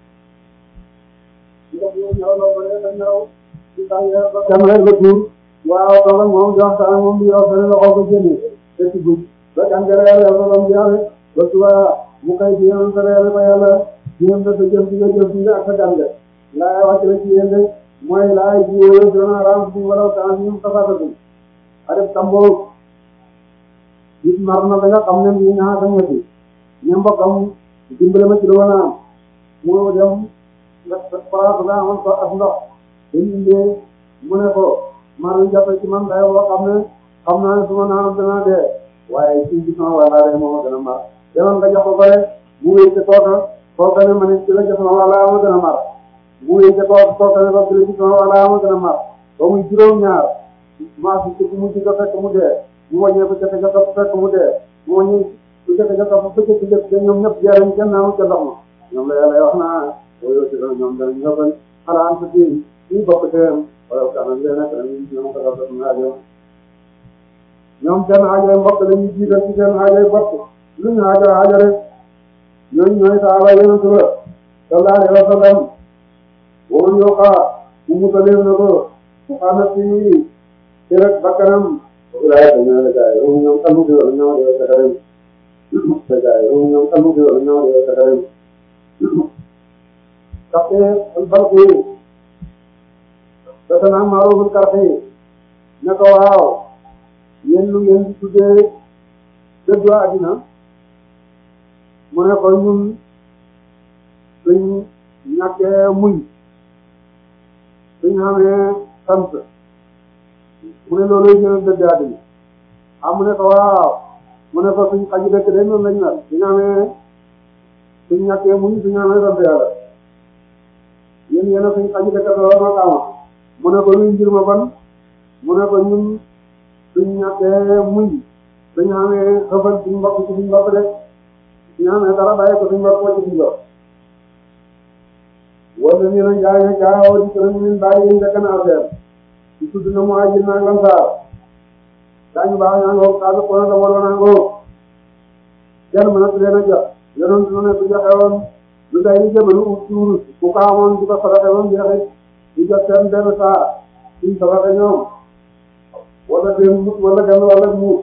[SPEAKER 1] di def ñoom nelaw la ko def nelaw di taalee ba kenn rek la tuur waaw toog ak moom di waxtaan moom di yow feneen la ko ko génnee te ci guddi ba kan nga reer yàlla ba mu jeexee ba suba mu koy ci yéen sa reer ba yàlla yéen sa jëf ci nga jëf ci nga ak sa gan nga laay wàcc la ci yéen de mooy laay ji wóoyoo dina raam bi wala taan ñum tafaatatum aref tamboo gis mar na da nga xam ne nii ñaa sa ñetti ña mbokkam dimbale ma ci lu wana am mu dem nga place nga amoon ko ak ndox dañ indee mu ne ko mar yu jàppe ci man day boo xam ne xam naa ne su ma naanam danaa dee waaye ci gis ma wala day moom a gën a mar demoon nga jox ko bare mu wéy ca kooka kooka ne ma ne ci la jox ma wala ma gën a mar mu wéy ca kooka kooka ne ko ci la gis ma wala ma gën a mar ba muy juróom-ñaar maa si ci mu ci ko fekk mu dee mu wàññee ko jafe jafe fekk mu dee mu wàññi ko jafe jafe ba bëccëg ci jëf ñoom ñëpp jeerañ kenn naa ca ndox ma ñoom la yàlla wax naa boo ci doon ñoom danañ ñëppal xalaat sa kii ñu bokk teem wala kanam leen ak ñu ñoom ko dafa na aajo ñoom seen aajo mbokk lañuy jiital ci seen aajo bopp lu ñu aajo aajo rek ñooñu ñooy saaba yonent la sallallahu alayhi wa sallam woon yoo xaa mu musaleen na ko mu xamat ci ci rek bakkanam Ibrahima ñoo la jaay ñoom ñoom xamu ci wala ñoo la jaay la jaay ñoom ñoom xamu ci wala ñoo la jaay kafe albarki dafa naa maaruful karfe ne ko waaw yéen lu ngeen di tuddee dëddu àddina mu ne ko ñun suñ ñàkkee muñ suñ xamee sant mu ne loolu gën a dëgg àddina ah mu ne ko waaw mu ne ko suñ xaji dëkk de noonu lañ mel suñ amee suñ ñàkkee muñ suñ amee sant yàlla yéen yéen a suñ xaji dëkk de war na kaama mu ne ko luy mbir ma ban mu ne ko ñun suñ ñàkkee muñ suñ amee xëfal suñ mbokk ci suñ mbokk de suñ amee dara bàyyi ko suñ mbokk wàcc suñ mbokk wala ñu ne jaay ne jaayoo di ko ñu bàyyi ñu njëkk na affaire ci tudd na mu ajil naag lan saar daañu baax ñaa ngoo kaaga kono da wala naa ngoo kenn mën a leen a jox yenoon su ne su joxe woon lu day ni jëmalu ut ci wurus ku ko amoon di ko sadaxe woon jeexit di jox seen benn saar suñ sadaxe ñoom wala seen mut wala genn wala muut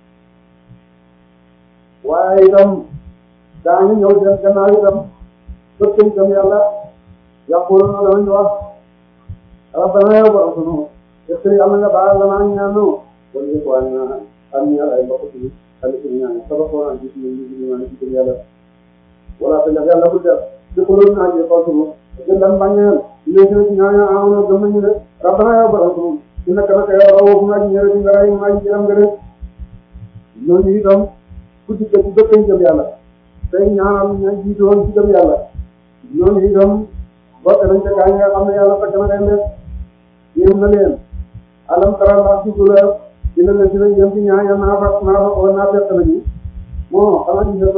[SPEAKER 1] waaye itam daañu ñëw seen gannaaw itam bëgg itam yàlla yaquluna danañ wax rabbana yow borom sunu est-ce que yàlla nga baal la ñaan no wala ñu ko ñaan am ñaan ay mbokk ci ak ci ñaan sabako na gis ñu ñu ñaan ci yàlla wala te yàlla bu def ci ko lu ñaan ko sunu te lan bañal ñu ci ñaan amono gëm nañu ne rabbana yow borom sunu dina ka ka yow rawu ma ñu ñëre ci ngaray ma ñu am gëre ñooñu itam ku ci ci bëkk ci yàlla tay ñaanal ñu jiitu woon ci gëm yàlla ñooñu itam bokk nañ ca gaa yi nga xam ne yàlla fekk na leen def yéem na leen alam tara ndax ci dula dina la dina jëm ci ñaa ya naa fa naa fa naa fekk nañu moo xanaa